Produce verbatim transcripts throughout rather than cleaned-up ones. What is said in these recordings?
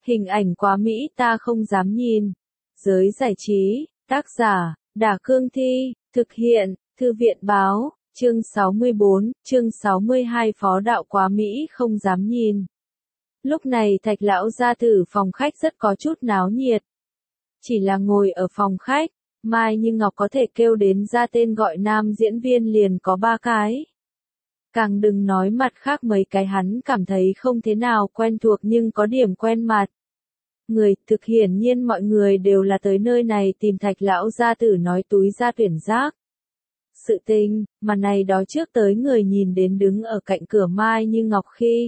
Hình ảnh quá mỹ ta không dám nhìn. Giới giải trí, tác giả, Đả Cương Thi, thực hiện, Thư viện Báo, chương sáu mươi bốn, chương sáu mươi hai phó đạo quá mỹ không dám nhìn. Lúc này Thạch lão gia tử phòng khách rất có chút náo nhiệt. Chỉ là ngồi ở phòng khách, Mai Như Ngọc có thể kêu đến ra tên gọi nam diễn viên liền có ba cái. Càng đừng nói mặt khác mấy cái hắn cảm thấy không thế nào quen thuộc nhưng có điểm quen mặt. Người, thực hiển nhiên mọi người đều là tới nơi này tìm Thạch lão gia tử nói túi ra tuyển giác. Sự tình, mà này đó trước tới người nhìn đến đứng ở cạnh cửa Mai Như Ngọc khi.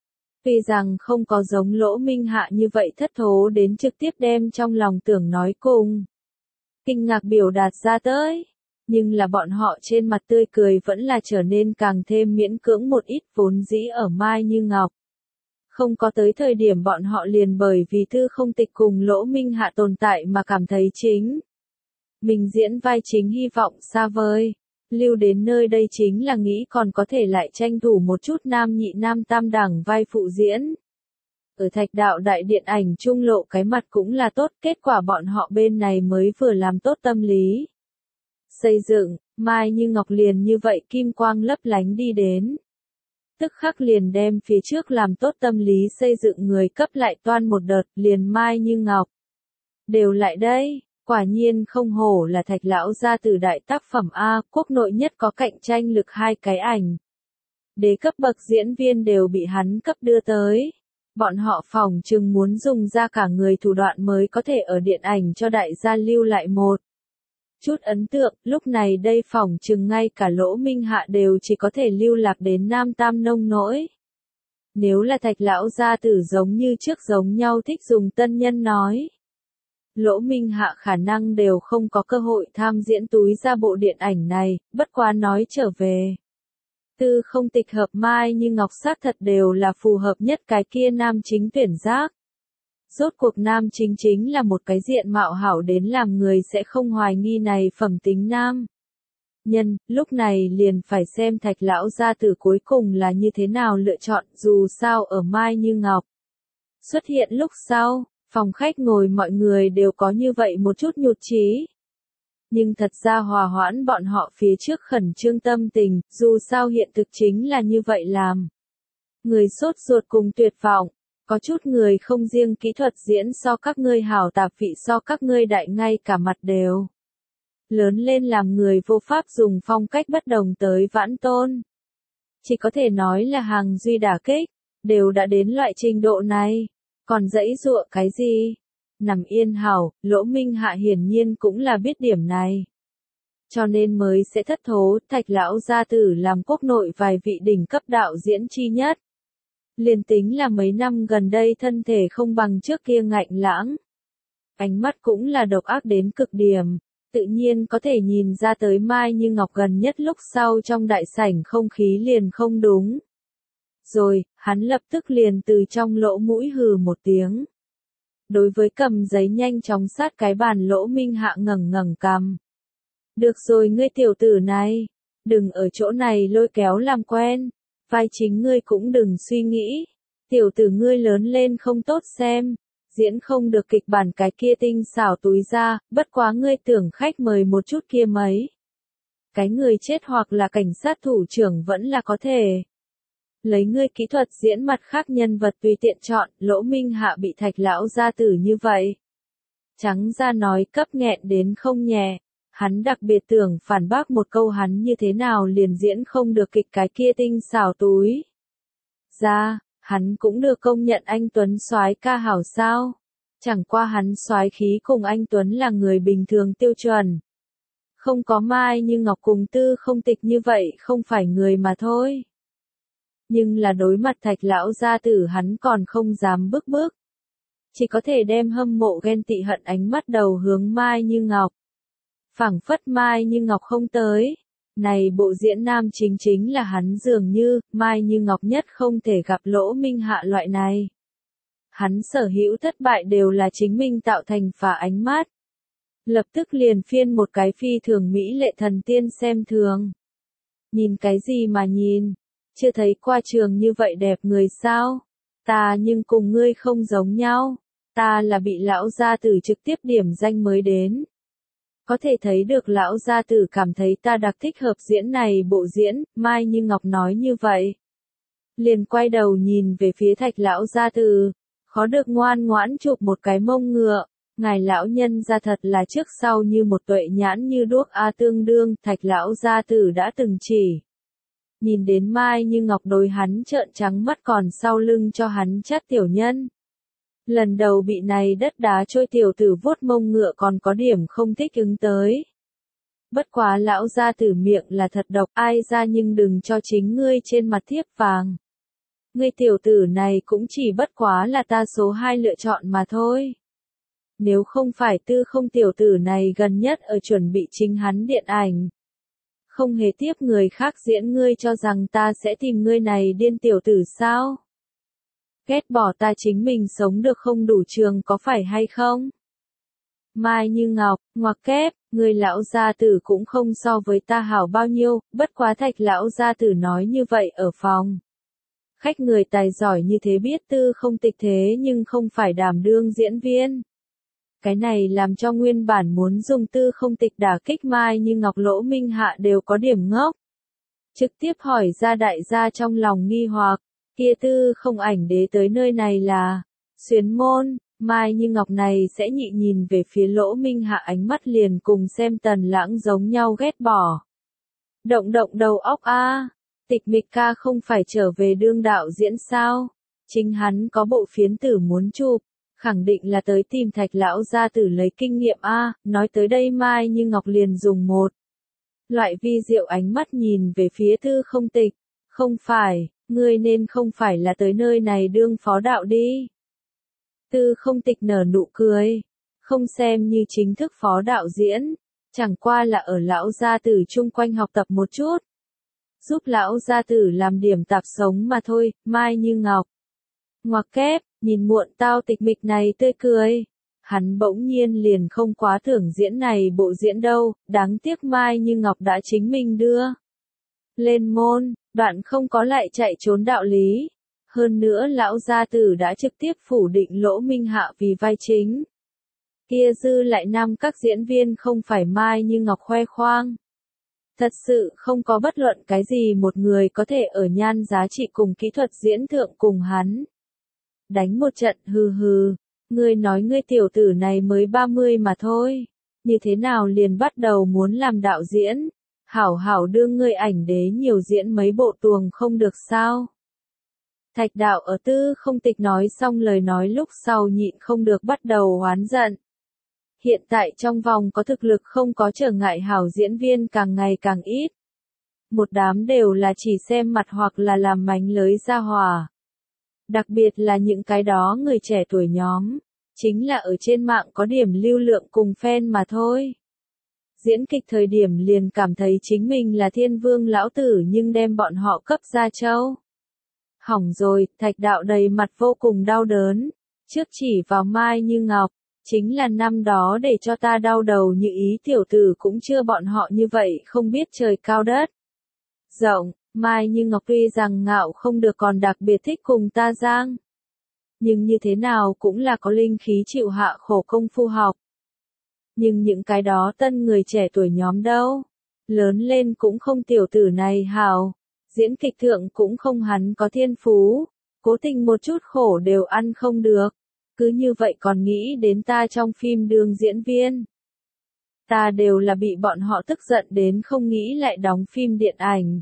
Vì rằng không có giống Lỗ Minh Hạ như vậy thất thố đến trực tiếp đem trong lòng tưởng nói cùng. Kinh ngạc biểu đạt ra tới. Nhưng là bọn họ trên mặt tươi cười vẫn là trở nên càng thêm miễn cưỡng một ít vốn dĩ ở Mai Như Ngọc. Không có tới thời điểm bọn họ liền bởi vì Thư Không Tịch cùng Lỗ Minh Hạ tồn tại mà cảm thấy chính. Mình diễn vai chính hy vọng xa vời. Lưu đến nơi đây chính là nghĩ còn có thể lại tranh thủ một chút nam nhị nam tam đẳng vai phụ diễn. Ở Thạch đạo đại điện ảnh trung lộ cái mặt cũng là tốt, kết quả bọn họ bên này mới vừa làm tốt tâm lý. Xây dựng, Mai Như Ngọc liền như vậy kim quang lấp lánh đi đến. Tức khắc liền đem phía trước làm tốt tâm lý xây dựng người cấp lại toan một đợt, liền Mai Như Ngọc. Đều lại đây, quả nhiên không hổ là Thạch lão gia tử đại tác phẩm A, quốc nội nhất có cạnh tranh lực hai cái ảnh. Đế cấp bậc diễn viên đều bị hắn cấp đưa tới. Bọn họ phỏng chừng muốn dùng ra cả người thủ đoạn mới có thể ở điện ảnh cho đại gia lưu lại một chút ấn tượng, lúc này đây phỏng chừng ngay cả Lỗ Minh Hạ đều chỉ có thể lưu lạc đến nam tam nông nỗi. Nếu là Thạch lão gia tử giống như trước giống nhau thích dùng tân nhân nói. Lỗ Minh Hạ khả năng đều không có cơ hội tham diễn túi ra bộ điện ảnh này, bất quá nói trở về. Tư Không Tịch hợp Mai Như Ngọc xác thật đều là phù hợp nhất cái kia nam chính tuyển giác. Rốt cuộc nam chính chính là một cái diện mạo hảo đến làm người sẽ không hoài nghi này phẩm tính nam. Nhân, lúc này liền phải xem Thạch lão gia tử cuối cùng là như thế nào lựa chọn, dù sao ở Mai Như Ngọc. Xuất hiện lúc sau, phòng khách ngồi mọi người đều có như vậy một chút nhụt chí. Nhưng thật ra hòa hoãn bọn họ phía trước khẩn trương tâm tình, dù sao hiện thực chính là như vậy làm. Người sốt ruột cùng tuyệt vọng. Có chút người không riêng kỹ thuật diễn so các ngươi hảo tạp vị so các ngươi đại ngay cả mặt đều. Lớn lên làm người vô pháp dùng phong cách bất đồng tới vãn tôn. Chỉ có thể nói là hàng duy đả kích, đều đã đến loại trình độ này. Còn dãy dụa cái gì? Nằm yên hảo, Lỗ Minh Hạ hiển nhiên cũng là biết điểm này. Cho nên mới sẽ thất thố, Thạch lão gia tử làm quốc nội vài vị đỉnh cấp đạo diễn chi nhất. Liền tính là mấy năm gần đây thân thể không bằng trước kia ngạnh lãng. Ánh mắt cũng là độc ác đến cực điểm, tự nhiên có thể nhìn ra tới Mai Như Ngọc gần nhất lúc sau trong đại sảnh không khí liền không đúng. Rồi, hắn lập tức liền từ trong lỗ mũi hừ một tiếng. Đối với cầm giấy nhanh chóng sát cái bàn Lỗ Minh Hạ ngẩng ngẩng cằm. Được rồi ngươi tiểu tử này, đừng ở chỗ này lôi kéo làm quen. Vai chính ngươi cũng đừng suy nghĩ, tiểu tử ngươi lớn lên không tốt xem, diễn không được kịch bản cái kia tinh xảo túi ra, bất quá ngươi tưởng khách mời một chút kia mấy. Cái người chết hoặc là cảnh sát thủ trưởng vẫn là có thể. Lấy ngươi kỹ thuật diễn mặt khác nhân vật tùy tiện chọn, Lỗ Minh Hạ bị Thạch lão gia tử như vậy. Trắng ra nói cấp nghẹn đến không nhẹ. Hắn đặc biệt tưởng phản bác một câu hắn như thế nào liền diễn không được kịch cái kia tinh xảo túi. Ra, hắn cũng được công nhận anh Tuấn soái ca hảo sao. Chẳng qua hắn soái khí cùng anh Tuấn là người bình thường tiêu chuẩn. Không có Mai Như Ngọc cùng Tư Không Tịch như vậy không phải người mà thôi. Nhưng là đối mặt Thạch lão gia tử hắn còn không dám bước bước. Chỉ có thể đem hâm mộ ghen tị hận ánh mắt đầu hướng Mai Như Ngọc. Phảng phất Mai Như Ngọc không tới. Này bộ diễn nam chính chính là hắn dường như, Mai Như Ngọc nhất không thể gặp Lỗ Minh Hạ loại này. Hắn sở hữu thất bại đều là chính mình tạo thành phả ánh mắt. Lập tức liền phiên một cái phi thường mỹ lệ thần tiên xem thường. Nhìn cái gì mà nhìn, chưa thấy qua trường như vậy đẹp người sao? Ta nhưng cùng ngươi không giống nhau. Ta là bị lão gia tử trực tiếp điểm danh mới đến. Có thể thấy được lão gia tử cảm thấy ta đặc thích hợp diễn này bộ diễn, Mai Như Ngọc nói như vậy. Liền quay đầu nhìn về phía Thạch lão gia tử, khó được ngoan ngoãn chụp một cái mông ngựa, ngài lão nhân ra thật là trước sau như một tuệ nhãn như đuốc a tương đương, Thạch lão gia tử đã từng chỉ. Nhìn đến Mai Như Ngọc đối hắn trợn trắng mắt còn sau lưng cho hắn chát tiểu nhân. Lần đầu bị này đất đá trôi tiểu tử vuốt mông ngựa còn có điểm không thích ứng tới. Bất quá lão gia tử miệng là thật độc, ai ra nhưng đừng cho chính ngươi trên mặt thiếp vàng. Ngươi tiểu tử này cũng chỉ bất quá là ta số hai lựa chọn mà thôi. Nếu không phải tư không tiểu tử này gần nhất ở chuẩn bị chính hắn điện ảnh. Không hề tiếp người khác diễn, ngươi cho rằng ta sẽ tìm ngươi này điên tiểu tử sao? Ghét bỏ ta chính mình sống được không đủ trường có phải hay không? Mai Như Ngọc, ngoặc kép, người lão gia tử cũng không so với ta hảo bao nhiêu, bất quá Thạch lão gia tử nói như vậy ở phòng. Khách người tài giỏi như thế biết tư không tịch thế nhưng không phải đảm đương diễn viên. Cái này làm cho nguyên bản muốn dùng tư không tịch đả kích Mai Như Ngọc Lỗ Minh Hạ đều có điểm ngốc. Trực tiếp hỏi ra đại gia trong lòng nghi hoặc, kia tư không ảnh đế tới nơi này là xuyến môn, Mai Như Ngọc này sẽ nhị nhìn về phía Lỗ Minh Hạ ánh mắt liền cùng xem Tần Lãng giống nhau ghét bỏ. Động động đầu óc a, Tịch Mịch ca không phải trở về đương đạo diễn sao? Chính hắn có bộ phiến tử muốn chụp, khẳng định là tới tìm Thạch lão gia tử lấy kinh nghiệm a, nói tới đây Mai Như Ngọc liền dùng một loại vi diệu ánh mắt nhìn về phía Tư Không Tịch, không phải, ngươi nên không phải là tới nơi này đương phó đạo đi. Tư Không Tịch nở nụ cười, không xem như chính thức phó đạo diễn, chẳng qua là ở lão gia tử chung quanh học tập một chút. Giúp lão gia tử làm điểm tạp sống mà thôi, Mai Như Ngọc. Ngoặc kép, nhìn muộn tao Tịch Mịch này tươi cười. Hắn bỗng nhiên liền không quá thưởng diễn này bộ diễn đâu, đáng tiếc Mai Như Ngọc đã chính mình đưa. Lên môn, đoạn không có lại chạy trốn đạo lý. Hơn nữa lão gia tử đã trực tiếp phủ định Lỗ Minh Hạ vì vai chính. Kia dư lại năm các diễn viên không phải Mai Như Ngọc khoe khoang. Thật sự không có bất luận cái gì một người có thể ở nhan giá trị cùng kỹ thuật diễn thượng cùng hắn. Đánh một trận hừ hừ, ngươi nói ngươi tiểu tử này mới ba mươi mà thôi, như thế nào liền bắt đầu muốn làm đạo diễn, hảo hảo đương ngươi ảnh đế nhiều diễn mấy bộ tuồng không được sao. Thạch đạo ở Tư Không Tịch nói xong lời nói lúc sau nhịn không được bắt đầu oán giận. Hiện tại trong vòng có thực lực không có trở ngại hảo diễn viên càng ngày càng ít. Một đám đều là chỉ xem mặt hoặc là làm mánh lới ra hòa. Đặc biệt là những cái đó người trẻ tuổi nhóm, chính là ở trên mạng có điểm lưu lượng cùng fan mà thôi. Diễn kịch thời điểm liền cảm thấy chính mình là thiên vương lão tử nhưng đem bọn họ cấp ra châu. Hỏng rồi, Thạch đạo đầy mặt vô cùng đau đớn, trước chỉ vào Mai Như Ngọc, chính là năm đó để cho ta đau đầu như ý tiểu tử cũng chưa bọn họ như vậy không biết trời cao đất. Rộng, Mai Như Ngọc tuy rằng ngạo không được còn đặc biệt thích cùng ta giang. Nhưng như thế nào cũng là có linh khí chịu hạ khổ công phu học. Nhưng những cái đó tân người trẻ tuổi nhóm đâu. Lớn lên cũng không tiểu tử này hào. Diễn kịch thượng cũng không hắn có thiên phú. Cố tình một chút khổ đều ăn không được. Cứ như vậy còn nghĩ đến ta trong phim đương diễn viên. Ta đều là bị bọn họ tức giận đến không nghĩ lại đóng phim điện ảnh.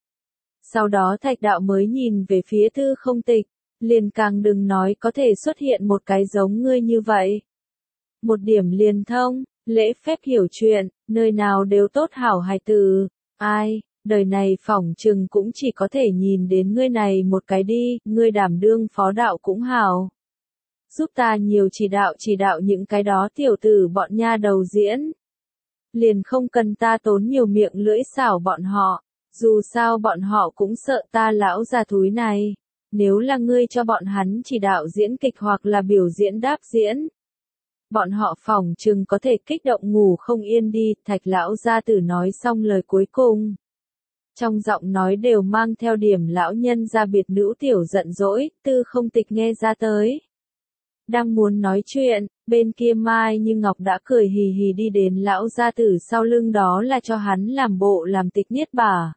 Sau đó Thạch đạo mới nhìn về phía Tư Không Tịch, liền càng đừng nói có thể xuất hiện một cái giống ngươi như vậy. Một điểm liền thông, lễ phép hiểu chuyện, nơi nào đều tốt hảo hài từ, ai, đời này phỏng chừng cũng chỉ có thể nhìn đến ngươi này một cái đi, ngươi đảm đương phó đạo cũng hảo. Giúp ta nhiều chỉ đạo chỉ đạo những cái đó tiểu tử bọn nha đầu diễn. Liền không cần ta tốn nhiều miệng lưỡi xảo bọn họ. Dù sao bọn họ cũng sợ ta lão già thúi này, nếu là ngươi cho bọn hắn chỉ đạo diễn kịch hoặc là biểu diễn đáp diễn. Bọn họ phỏng chừng có thể kích động ngủ không yên đi, Thạch lão gia tử nói xong lời cuối cùng. Trong giọng nói đều mang theo điểm lão nhân gia biệt nữ tiểu giận dỗi, Tư Không Tịch nghe ra tới. Đang muốn nói chuyện, bên kia Mai Như Ngọc đã cười hì hì đi đến lão gia tử sau lưng, đó là cho hắn làm bộ làm tịch niết bà.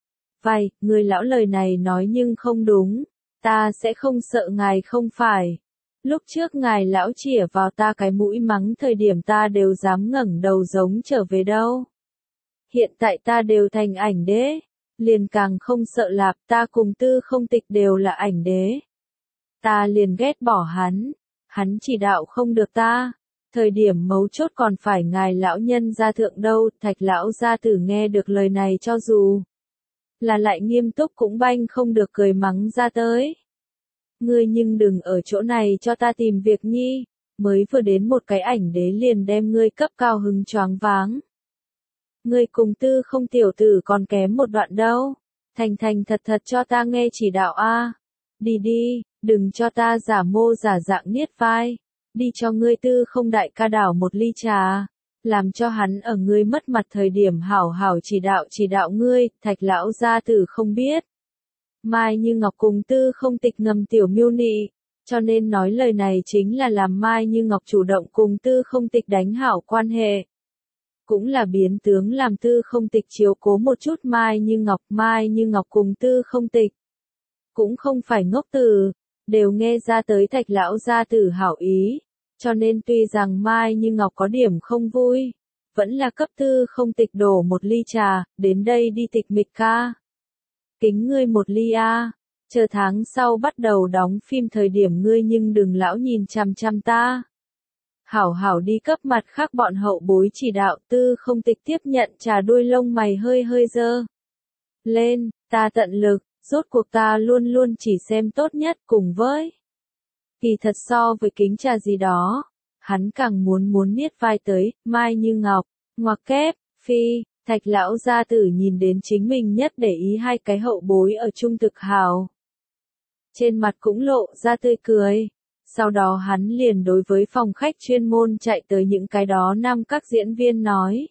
Vậy, người lão lời này nói nhưng không đúng, ta sẽ không sợ ngài không phải. Lúc trước ngài lão chĩa vào ta cái mũi mắng thời điểm ta đều dám ngẩng đầu giống trở về đâu. Hiện tại ta đều thành ảnh đế, liền càng không sợ lạp, ta cùng Tư Không Tịch đều là ảnh đế. Ta liền ghét bỏ hắn, hắn chỉ đạo không được ta, thời điểm mấu chốt còn phải ngài lão nhân gia thượng đâu. Thạch lão gia tử nghe được lời này cho dù là lại nghiêm túc cũng banh không được cười mắng ra tới. Ngươi nhưng đừng ở chỗ này cho ta tìm việc nhi, mới vừa đến một cái ảnh đế liền đem ngươi cấp cao hứng choáng váng. Ngươi cùng Tư Không tiểu tử còn kém một đoạn đâu, thành thành thật thật cho ta nghe chỉ đạo a. Đi đi, đừng cho ta giả mô giả dạng niết vai, đi cho ngươi Tư Không đại ca đảo một ly trà, làm cho hắn ở ngươi mất mặt thời điểm hảo hảo chỉ đạo chỉ đạo ngươi. Thạch lão gia tử không biết Mai Như Ngọc cùng Tư Không Tịch ngầm tiểu miêu nị, cho nên nói lời này chính là làm Mai Như Ngọc chủ động cùng Tư Không Tịch đánh hảo quan hệ. Cũng là biến tướng làm Tư Không Tịch chiếu cố một chút Mai Như Ngọc. Mai Như Ngọc cùng Tư Không Tịch cũng không phải ngốc tử, đều nghe ra tới Thạch lão gia tử hảo ý, cho nên tuy rằng Mai Như Ngọc có điểm không vui, vẫn là cấp Tư Không Tịch đổ một ly trà, đến đây đi Tịch Mịch ca. Kính ngươi một ly a, chờ tháng sau bắt đầu đóng phim thời điểm ngươi nhưng đừng lão nhìn chằm chằm ta. Hảo hảo đi cấp mặt khác bọn hậu bối chỉ đạo. Tư Không Tịch tiếp nhận trà, đuôi lông mày hơi hơi dơ lên, ta tận lực, rốt cuộc ta luôn luôn chỉ xem tốt nhất. Cùng với kỳ thật so với kính trà gì đó, hắn càng muốn muốn niết vai tới. Mai Như Ngọc, ngoặc kép, phi. Thạch lão gia tử nhìn đến chính mình nhất để ý hai cái hậu bối ở chung thực hào, trên mặt cũng lộ ra tươi cười. Sau đó hắn liền đối với phòng khách chuyên môn chạy tới những cái đó năm các diễn viên nói.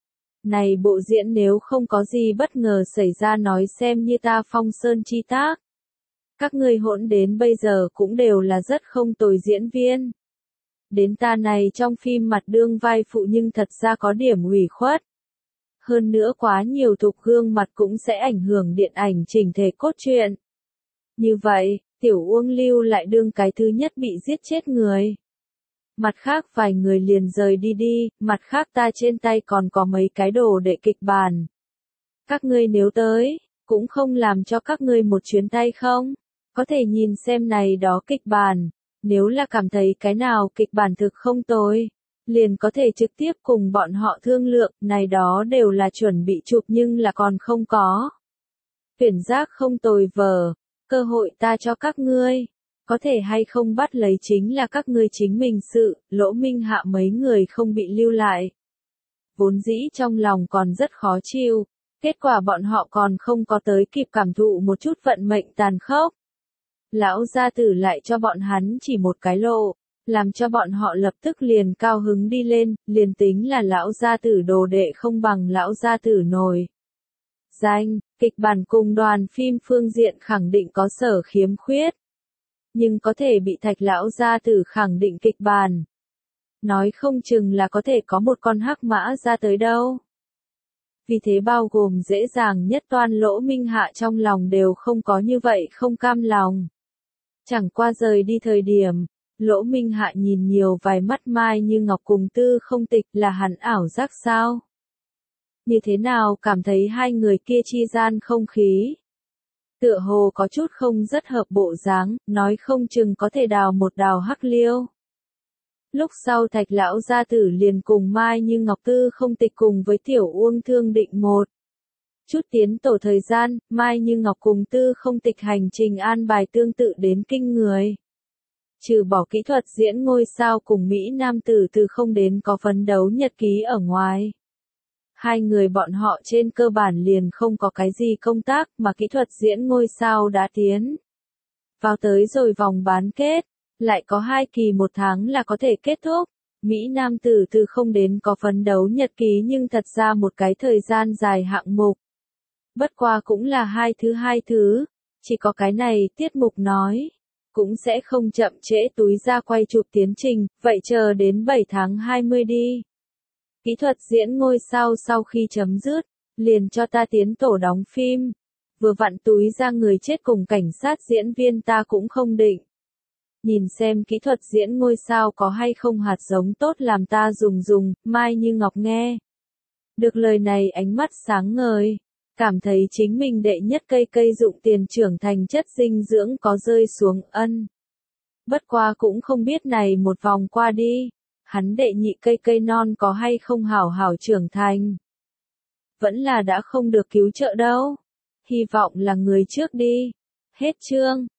Này bộ diễn nếu không có gì bất ngờ xảy ra nói xem như ta Phong Sơn chi tác. Các ngươi hỗn đến bây giờ cũng đều là rất không tồi diễn viên. Đến ta này trong phim mặt đương vai phụ nhưng thật ra có điểm ủy khuất. Hơn nữa quá nhiều thục gương mặt cũng sẽ ảnh hưởng điện ảnh chỉnh thể cốt truyện. Như vậy, Tiểu Uông Lưu lại đương cái thứ nhất bị giết chết người. Mặt khác vài người liền rời đi đi, mặt khác ta trên tay còn có mấy cái đồ đệ kịch bản. Các ngươi nếu tới, cũng không làm cho các ngươi một chuyến tay không? Có thể nhìn xem này đó kịch bản, nếu là cảm thấy cái nào kịch bản thực không tồi, liền có thể trực tiếp cùng bọn họ thương lượng. Này đó đều là chuẩn bị chụp nhưng là còn không có. Tuyển giác không tồi vở, cơ hội ta cho các ngươi, có thể hay không bắt lấy chính là các ngươi chính mình sự. Lỗ Minh Hạ mấy người không bị lưu lại, vốn dĩ trong lòng còn rất khó chịu, kết quả bọn họ còn không có tới kịp cảm thụ một chút vận mệnh tàn khốc. Lão gia tử lại cho bọn hắn chỉ một cái lộ, làm cho bọn họ lập tức liền cao hứng đi lên. Liền tính là lão gia tử đồ đệ không bằng lão gia tử nổi danh, kịch bản cùng đoàn phim phương diện khẳng định có sở khiếm khuyết, nhưng có thể bị Thạch lão gia tử khẳng định kịch bản, nói không chừng là có thể có một con hắc mã ra tới đâu. Vì thế bao gồm dễ dàng nhất Toan Lỗ Minh Hạ trong lòng đều không có như vậy không cam lòng. Chẳng qua rời đi thời điểm, Lỗ Minh Hạ nhìn nhiều vài mắt Mai Như Ngọc cùng Tư Không Tịch, là hắn ảo giác sao? Như thế nào cảm thấy hai người kia chi gian không khí tựa hồ có chút không rất hợp bộ dáng, nói không chừng có thể đào một đào hắc liêu. Lúc sau Thạch lão gia tử liền cùng Mai Như Ngọc Tư Không Tịch cùng với Tiểu Uông thương định một chút tiến tổ thời gian. Mai Như Ngọc cùng Tư Không Tịch hành trình an bài tương tự đến kinh người. Trừ bỏ kỹ thuật diễn ngôi sao cùng Mỹ nam tử từ không đến có phấn đấu nhật ký ở ngoài, hai người bọn họ trên cơ bản liền không có cái gì công tác, mà kỹ thuật diễn ngôi sao đã tiến vào tới rồi vòng bán kết, lại có hai kỳ một tháng là có thể kết thúc. Mỹ nam tử từ không đến có phấn đấu nhật ký nhưng thật ra một cái thời gian dài hạng mục. Bất qua cũng là hai thứ hai thứ, chỉ có cái này tiết mục nói, cũng sẽ không chậm trễ túi ra quay chụp tiến trình, vậy chờ đến bảy tháng hai mươi đi. Kỹ thuật diễn ngôi sao sau khi chấm dứt, liền cho ta tiến tổ đóng phim. Vừa vặn túi ra người chết cùng cảnh sát diễn viên ta cũng không định. Nhìn xem kỹ thuật diễn ngôi sao có hay không hạt giống tốt làm ta dùng dùng, Mai Như Ngọc nghe. Được lời này ánh mắt sáng ngời, cảm thấy chính mình đệ nhất cây cây dụng tiền trưởng thành chất dinh dưỡng có rơi xuống ân. Bất qua cũng không biết này một vòng qua đi, hắn đệ nhị cây cây non có hay không hảo hảo trưởng thành. Vẫn là đã không được cứu trợ đâu. Hy vọng là người trước đi. Hết chương.